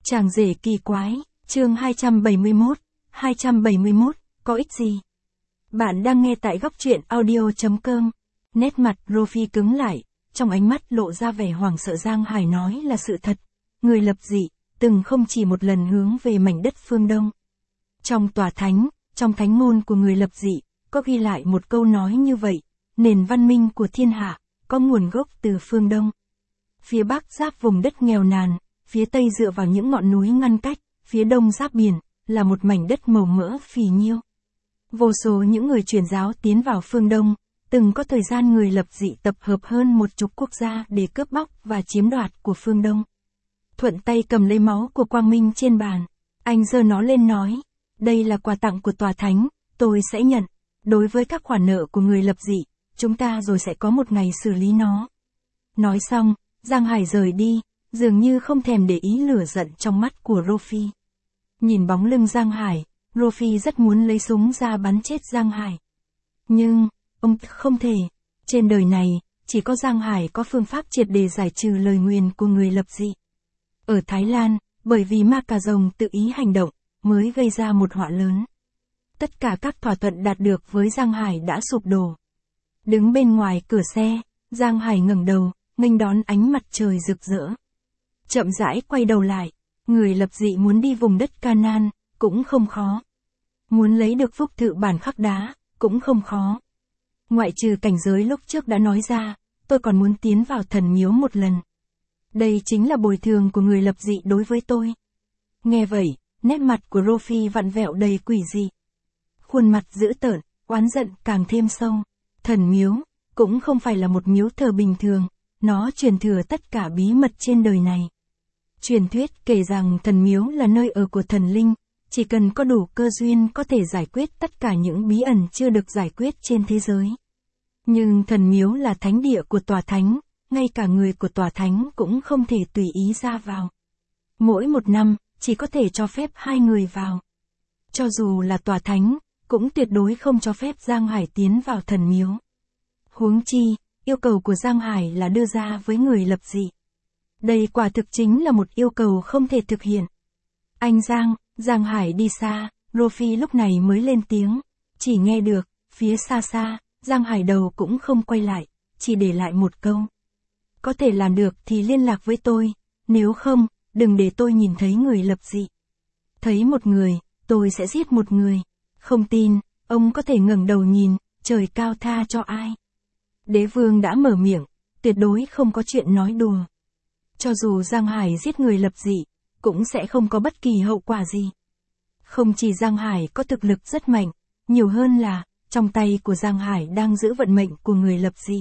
Chàng rể kỳ quái, chương 271, có ích gì? Bạn đang nghe tại góc truyện audio.com. Nét mặt Rofi cứng lại, trong ánh mắt lộ ra vẻ hoảng sợ. Giang Hải nói là sự thật. Người lập dị, từng không chỉ một lần hướng về mảnh đất phương Đông. Trong tòa thánh, trong thánh ngôn của người lập dị, có ghi lại một câu nói như vậy, nền văn minh của thiên hạ, có nguồn gốc từ phương Đông. Phía Bắc giáp vùng đất nghèo nàn, phía Tây dựa vào những ngọn núi ngăn cách, phía Đông giáp biển, là một mảnh đất màu mỡ phì nhiêu. Vô số những người truyền giáo tiến vào phương Đông, từng có thời gian người lập dị tập hợp hơn 10 quốc gia để cướp bóc và chiếm đoạt của phương Đông. Thuận tay cầm lấy máu của quang minh trên bàn, anh giơ nó lên nói, đây là quà tặng của tòa thánh, tôi sẽ nhận. Đối với các khoản nợ của người lập dị, chúng ta rồi sẽ có một ngày xử lý nó. Nói xong, Giang Hải rời đi, dường như không thèm để ý lửa giận trong mắt của Rofi. Nhìn bóng lưng Giang Hải, Rofi rất muốn lấy súng ra bắn chết Giang Hải. Nhưng, ông không thể. Trên đời này, chỉ có Giang Hải có phương pháp triệt để giải trừ lời nguyền của người lập dị. Ở Thái Lan, bởi vì ma cà rồng tự ý hành động, mới gây ra một họa lớn. Tất cả các thỏa thuận đạt được với Giang Hải đã sụp đổ. Đứng bên ngoài cửa xe, Giang Hải ngẩng đầu, nghênh đón ánh mặt trời rực rỡ. Chậm rãi quay đầu lại, người lập dị muốn đi vùng đất Canaan, cũng không khó. Muốn lấy được phúc thự bản khắc đá, cũng không khó. Ngoại trừ cảnh giới lúc trước đã nói ra, tôi còn muốn tiến vào thần miếu một lần. Đây chính là bồi thường của người lập dị đối với tôi. Nghe vậy, nét mặt của Rofi vặn vẹo đầy quỷ dị. Khuôn mặt dữ tợn, oán giận càng thêm sâu. Thần miếu, cũng không phải là một miếu thờ bình thường, nó truyền thừa tất cả bí mật trên đời này. Truyền thuyết kể rằng thần miếu là nơi ở của thần linh, chỉ cần có đủ cơ duyên có thể giải quyết tất cả những bí ẩn chưa được giải quyết trên thế giới. Nhưng thần miếu là thánh địa của tòa thánh, ngay cả người của tòa thánh cũng không thể tùy ý ra vào. Mỗi một năm, chỉ có thể cho phép 2 người vào. Cho dù là tòa thánh, cũng tuyệt đối không cho phép Giang Hải tiến vào thần miếu. Huống chi, yêu cầu của Giang Hải là đưa ra với người lập dị. Đây quả thực chính là một yêu cầu không thể thực hiện. Anh Giang Hải đi xa, Rofi lúc này mới lên tiếng. Chỉ nghe được, phía xa xa, Giang Hải đầu cũng không quay lại, chỉ để lại một câu. Có thể làm được thì liên lạc với tôi, nếu không, đừng để tôi nhìn thấy người lập dị. Thấy một người, tôi sẽ giết một người. Không tin, ông có thể ngẩng đầu nhìn, trời cao tha cho ai. Đế vương đã mở miệng, tuyệt đối không có chuyện nói đùa. Cho dù Giang Hải giết người lập dị, cũng sẽ không có bất kỳ hậu quả gì. Không chỉ Giang Hải có thực lực rất mạnh, nhiều hơn là, trong tay của Giang Hải đang giữ vận mệnh của người lập dị.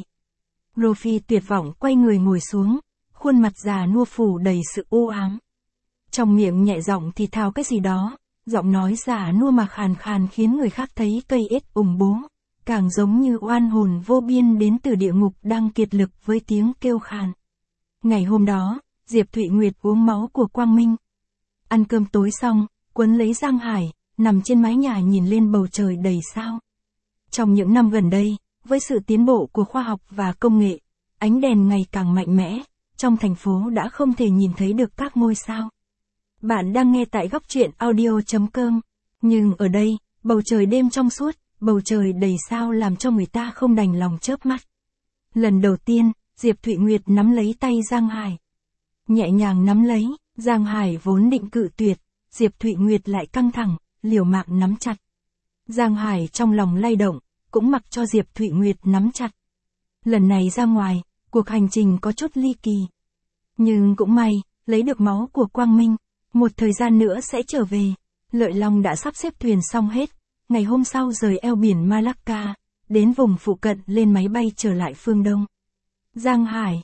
Rofi tuyệt vọng quay người ngồi xuống, khuôn mặt già nua phủ đầy sự u ám. Trong miệng nhẹ giọng thì thào cái gì đó, giọng nói già nua mà khàn khàn khiến người khác thấy cây ết ủng bố, càng giống như oan hồn vô biên đến từ địa ngục đang kiệt lực với tiếng kêu khàn. Ngày hôm đó, Diệp Thụy Nguyệt uống máu của Quang Minh. Ăn cơm tối xong, quấn lấy Giang Hải, nằm trên mái nhà nhìn lên bầu trời đầy sao. Trong những năm gần đây, với sự tiến bộ của khoa học và công nghệ, ánh đèn ngày càng mạnh mẽ, trong thành phố đã không thể nhìn thấy được các ngôi sao. Bạn đang nghe tại góc truyện audio.com, nhưng ở đây, bầu trời đêm trong suốt, bầu trời đầy sao làm cho người ta không đành lòng chớp mắt. Lần đầu tiên, Diệp Thụy Nguyệt nắm lấy tay Giang Hải. Nhẹ nhàng nắm lấy, Giang Hải vốn định cự tuyệt, Diệp Thụy Nguyệt lại căng thẳng, liều mạng nắm chặt. Giang Hải trong lòng lay động, cũng mặc cho Diệp Thụy Nguyệt nắm chặt. Lần này ra ngoài, cuộc hành trình có chút ly kỳ. Nhưng cũng may, lấy được máu của Quang Minh, một thời gian nữa sẽ trở về. Lợi Long đã sắp xếp thuyền xong hết, ngày hôm sau rời eo biển Malacca, đến vùng phụ cận lên máy bay trở lại phương Đông. Giang Hải,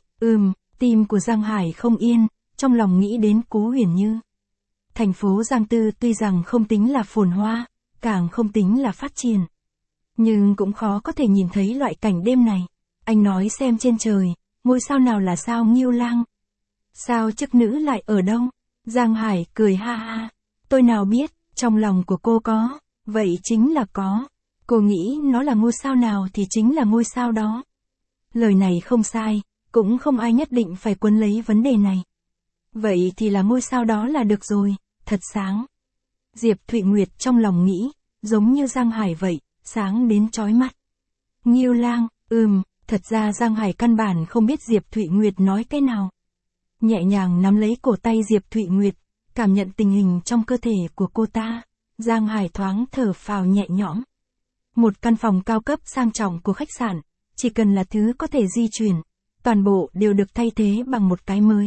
tim của Giang Hải không yên, trong lòng nghĩ đến Cố Huyền Như. Thành phố Giang Tư tuy rằng không tính là phồn hoa, càng không tính là phát triển. Nhưng cũng khó có thể nhìn thấy loại cảnh đêm này. Anh nói xem trên trời, ngôi sao nào là sao Ngưu Lang? Sao chức nữ lại ở đâu? Giang Hải cười ha ha. Tôi nào biết, trong lòng của cô có, vậy chính là có. Cô nghĩ nó là ngôi sao nào thì chính là ngôi sao đó. Lời này không sai, cũng không ai nhất định phải quấn lấy vấn đề này. Vậy thì là ngôi sao đó là được rồi, thật sáng. Diệp Thụy Nguyệt trong lòng nghĩ, giống như Giang Hải vậy, sáng đến chói mắt. Ngưu Lang, thật ra Giang Hải căn bản không biết Diệp Thụy Nguyệt nói cái nào. Nhẹ nhàng nắm lấy cổ tay Diệp Thụy Nguyệt, cảm nhận tình hình trong cơ thể của cô ta, Giang Hải thoáng thở phào nhẹ nhõm. Một căn phòng cao cấp sang trọng của khách sạn, chỉ cần là thứ có thể di chuyển, toàn bộ đều được thay thế bằng một cái mới.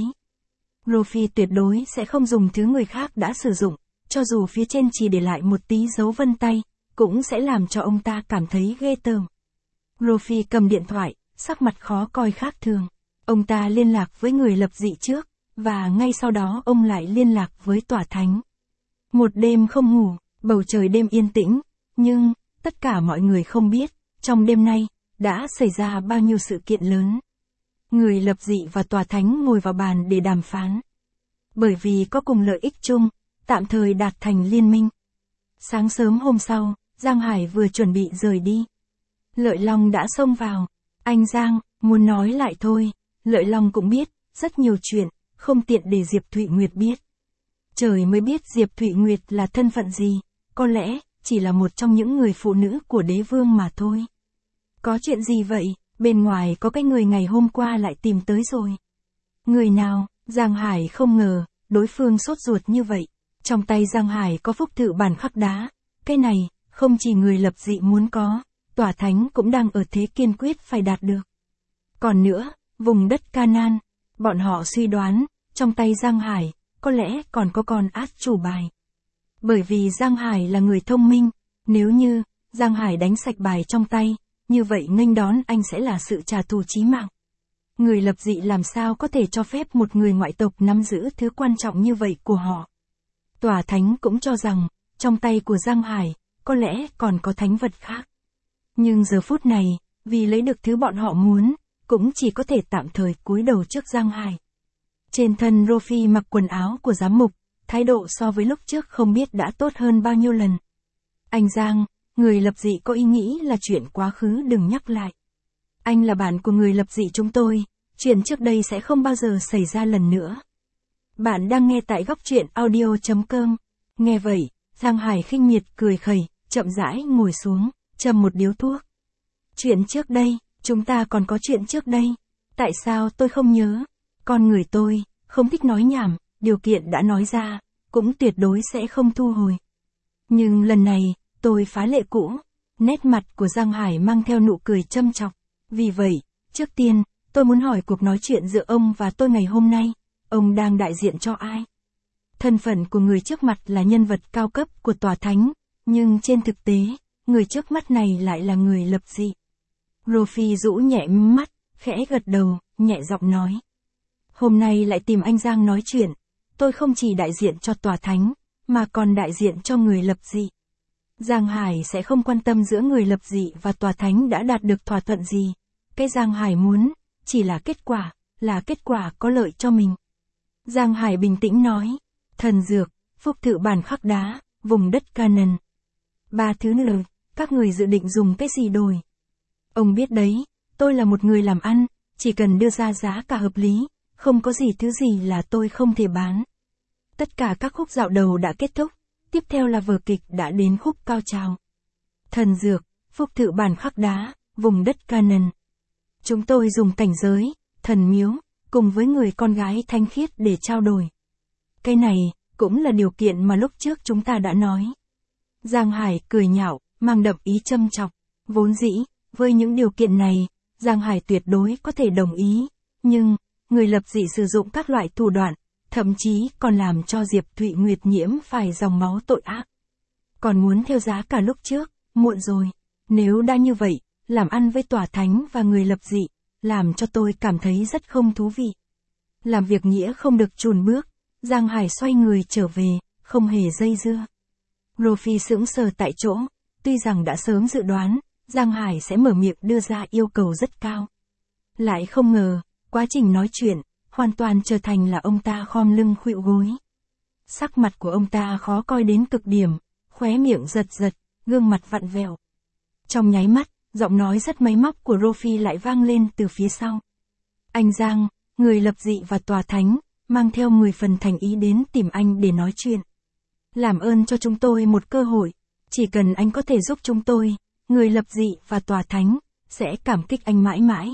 Rofi tuyệt đối sẽ không dùng thứ người khác đã sử dụng, cho dù phía trên chỉ để lại một tí dấu vân tay, cũng sẽ làm cho ông ta cảm thấy ghê tởm. Rofi cầm điện thoại, sắc mặt khó coi khác thường. Ông ta liên lạc với người lập dị trước, và ngay sau đó ông lại liên lạc với Tỏa Thánh. Một đêm không ngủ, bầu trời đêm yên tĩnh, nhưng, tất cả mọi người không biết, trong đêm nay, đã xảy ra bao nhiêu sự kiện lớn. Người lập dị và Tòa Thánh ngồi vào bàn để đàm phán. Bởi vì có cùng lợi ích chung, tạm thời đạt thành liên minh. Sáng sớm hôm sau, Giang Hải vừa chuẩn bị rời đi. Lợi Long đã xông vào. Anh Giang, muốn nói lại thôi. Lợi Long cũng biết, rất nhiều chuyện, không tiện để Diệp Thụy Nguyệt biết. Trời mới biết Diệp Thụy Nguyệt là thân phận gì, có lẽ, chỉ là một trong những người phụ nữ của đế vương mà thôi. Có chuyện gì vậy, bên ngoài có cái người ngày hôm qua lại tìm tới rồi. Người nào, Giang Hải không ngờ, đối phương sốt ruột như vậy. Trong tay Giang Hải có phúc thự bản khắc đá, cái này, không chỉ người lập dị muốn có, Tỏa Thánh cũng đang ở thế kiên quyết phải đạt được. Còn nữa, vùng đất Canaan, bọn họ suy đoán, trong tay Giang Hải, có lẽ còn có con át chủ bài. Bởi vì Giang Hải là người thông minh, nếu như, Giang Hải đánh sạch bài trong tay, như vậy nghênh đón anh sẽ là sự trả thù chí mạng. Người lập dị làm sao có thể cho phép một người ngoại tộc nắm giữ thứ quan trọng như vậy của họ. Tòa Thánh cũng cho rằng, trong tay của Giang Hải, có lẽ còn có thánh vật khác. Nhưng giờ phút này, vì lấy được thứ bọn họ muốn, cũng chỉ có thể tạm thời cúi đầu trước Giang Hải. Trên thân Rofi mặc quần áo của giám mục, thái độ so với lúc trước không biết đã tốt hơn bao nhiêu lần. Anh Giang, người lập dị có ý nghĩ là chuyện quá khứ đừng nhắc lại. Anh là bạn của người lập dị chúng tôi, chuyện trước đây sẽ không bao giờ xảy ra lần nữa. Bạn đang nghe tại góc truyện audio.com. Nghe vậy, Giang Hải khinh miệt cười khẩy, chậm rãi ngồi xuống, châm một điếu thuốc. Chuyện trước đây, chúng ta còn có chuyện trước đây. Tại sao tôi không nhớ? Con người tôi, không thích nói nhảm, điều kiện đã nói ra, cũng tuyệt đối sẽ không thu hồi. Nhưng lần này, tôi phá lệ cũ. Nét mặt của Giang Hải mang theo nụ cười châm chọc. Vì vậy, trước tiên, tôi muốn hỏi cuộc nói chuyện giữa ông và tôi ngày hôm nay, ông đang đại diện cho ai? Thân phận của người trước mặt là nhân vật cao cấp của Tòa Thánh, nhưng trên thực tế, người trước mắt này lại là người lập dị. Rofi rũ nhẹ mắt, khẽ gật đầu, nhẹ giọng nói. Hôm nay lại tìm anh Giang nói chuyện, tôi không chỉ đại diện cho Tòa Thánh, mà còn đại diện cho người lập dị. Giang Hải sẽ không quan tâm giữa người lập dị và Tòa Thánh đã đạt được thỏa thuận gì. Cái Giang Hải muốn, chỉ là kết quả có lợi cho mình. Giang Hải bình tĩnh nói, thần dược, phúc thự bản khắc đá, vùng đất Canaan. 3 thứ nữa, các người dự định dùng cái gì đổi? Ông biết đấy, tôi là một người làm ăn, chỉ cần đưa ra giá cả hợp lý, không có gì thứ gì là tôi không thể bán. Tất cả các khúc dạo đầu đã kết thúc, tiếp theo là vở kịch đã đến khúc cao trào. Thần dược, phúc thự bản khắc đá, vùng đất Canaan. Chúng tôi dùng cảnh giới, thần miếu, cùng với người con gái thanh khiết để trao đổi. Cái này, cũng là điều kiện mà lúc trước chúng ta đã nói. Giang Hải cười nhạo, mang đậm ý châm chọc. Vốn dĩ, với những điều kiện này, Giang Hải tuyệt đối có thể đồng ý. Nhưng, người lập dị sử dụng các loại thủ đoạn, thậm chí còn làm cho Diệp Thụy Nguyệt nhiễm phải dòng máu tội ác. Còn muốn theo giá cả lúc trước, muộn rồi. Nếu đã như vậy, làm ăn với Tòa Thánh và người lập dị, làm cho tôi cảm thấy rất không thú vị. Làm việc nghĩa không được chùn bước, Giang Hải xoay người trở về, không hề dây dưa. Rofi sững sờ tại chỗ, tuy rằng đã sớm dự đoán, Giang Hải sẽ mở miệng đưa ra yêu cầu rất cao. Lại không ngờ, quá trình nói chuyện, hoàn toàn trở thành là ông ta khom lưng khuỵu gối. Sắc mặt của ông ta khó coi đến cực điểm, khóe miệng giật giật, gương mặt vặn vẹo. Trong nháy mắt, giọng nói rất máy móc của Rofi lại vang lên từ phía sau. Anh Giang, người lập dị và Tòa Thánh, mang theo 10 phần thành ý đến tìm anh để nói chuyện. Làm ơn cho chúng tôi một cơ hội, chỉ cần anh có thể giúp chúng tôi, người lập dị và tòa thánh, sẽ cảm kích anh mãi mãi.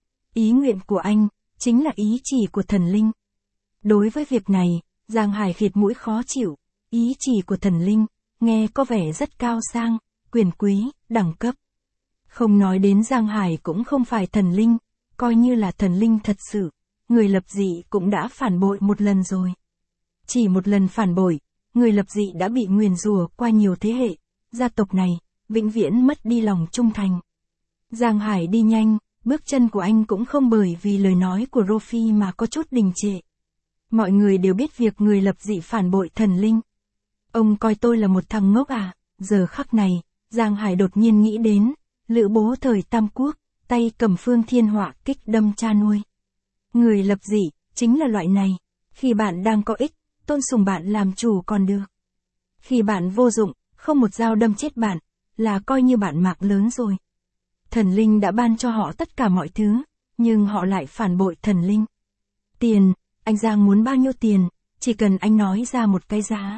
Ý nguyện của anh, chính là ý chỉ của thần linh. Đối với việc này, Giang Hải khịt mũi khó chịu, ý chỉ của thần linh, nghe có vẻ rất cao sang, quyền quý, đẳng cấp. Không nói đến Giang Hải cũng không phải thần linh, coi như là thần linh thật sự, người lập dị cũng đã phản bội một lần rồi. Chỉ một lần phản bội, người lập dị đã bị nguyền rủa qua nhiều thế hệ, gia tộc này, vĩnh viễn mất đi lòng trung thành. Giang Hải đi nhanh, bước chân của anh cũng không bởi vì lời nói của Rofi mà có chút đình trệ. Mọi người đều biết việc người lập dị phản bội thần linh. Ông coi tôi là một thằng ngốc à? Giờ khắc này, Giang Hải đột nhiên nghĩ đến, Lữ Bố thời Tam Quốc, tay cầm phương thiên họa kích đâm cha nuôi. Người lập dị, chính là loại này, khi bạn đang có ích, tôn sùng bạn làm chủ còn được. Khi bạn vô dụng, không một dao đâm chết bạn, là coi như bạn mạng lớn rồi. Thần linh đã ban cho họ tất cả mọi thứ, nhưng họ lại phản bội thần linh. Tiền, anh Giang muốn bao nhiêu tiền, chỉ cần anh nói ra một cái giá.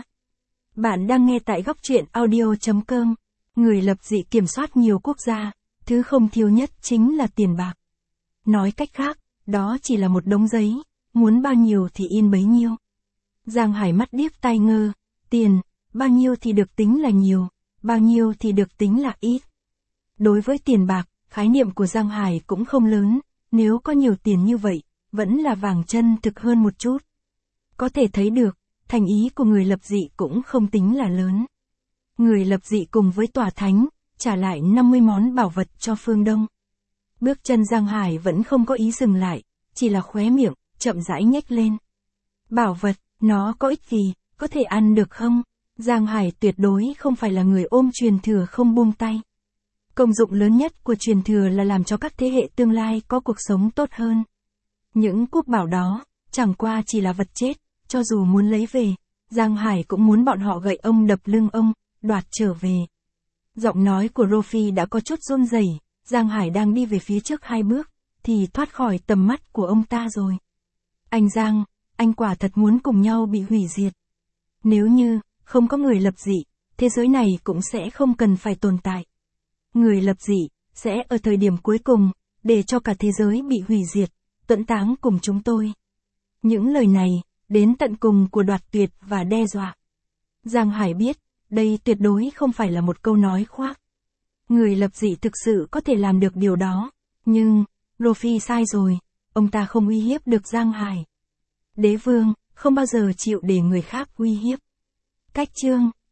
Bạn đang nghe tại góc truyện audio.com. Người lập dị kiểm soát nhiều quốc gia, thứ không thiếu nhất chính là tiền bạc. Nói cách khác, đó chỉ là một đống giấy, muốn bao nhiêu thì in bấy nhiêu. Giang Hải mắt điếc tai ngơ, tiền, bao nhiêu thì được tính là nhiều, bao nhiêu thì được tính là ít. Đối với tiền bạc, khái niệm của Giang Hải cũng không lớn, nếu có nhiều tiền như vậy, vẫn là vàng chân thực hơn một chút. Có thể thấy được, thành ý của người lập dị cũng không tính là lớn. Người lập dị cùng với tòa thánh, trả lại 50 món bảo vật cho phương Đông. Bước chân Giang Hải vẫn không có ý dừng lại, chỉ là khóe miệng, chậm rãi nhếch lên. Bảo vật, nó có ích gì, có thể ăn được không? Giang Hải tuyệt đối không phải là người ôm truyền thừa không buông tay. Công dụng lớn nhất của truyền thừa là làm cho các thế hệ tương lai có cuộc sống tốt hơn. Những quốc bảo đó, chẳng qua chỉ là vật chết, cho dù muốn lấy về, Giang Hải cũng muốn bọn họ gậy ông đập lưng ông, đoạt trở về. Giọng nói của Rofi đã có chút run rẩy, Giang Hải đang đi về phía trước 2 bước, thì thoát khỏi tầm mắt của ông ta rồi. Anh Giang, anh quả thật muốn cùng nhau bị hủy diệt. Nếu như, không có người lập dị, thế giới này cũng sẽ không cần phải tồn tại. Người lập dị, sẽ ở thời điểm cuối cùng, để cho cả thế giới bị hủy diệt, tuẫn táng cùng chúng tôi. Những lời này, đến tận cùng của đoạt tuyệt và đe dọa. Giang Hải biết, đây tuyệt đối không phải là một câu nói khoác. Người lập dị thực sự có thể làm được điều đó, nhưng, Rofi sai rồi, ông ta không uy hiếp được Giang Hải. Đế vương, không bao giờ chịu để người khác uy hiếp. Cách chương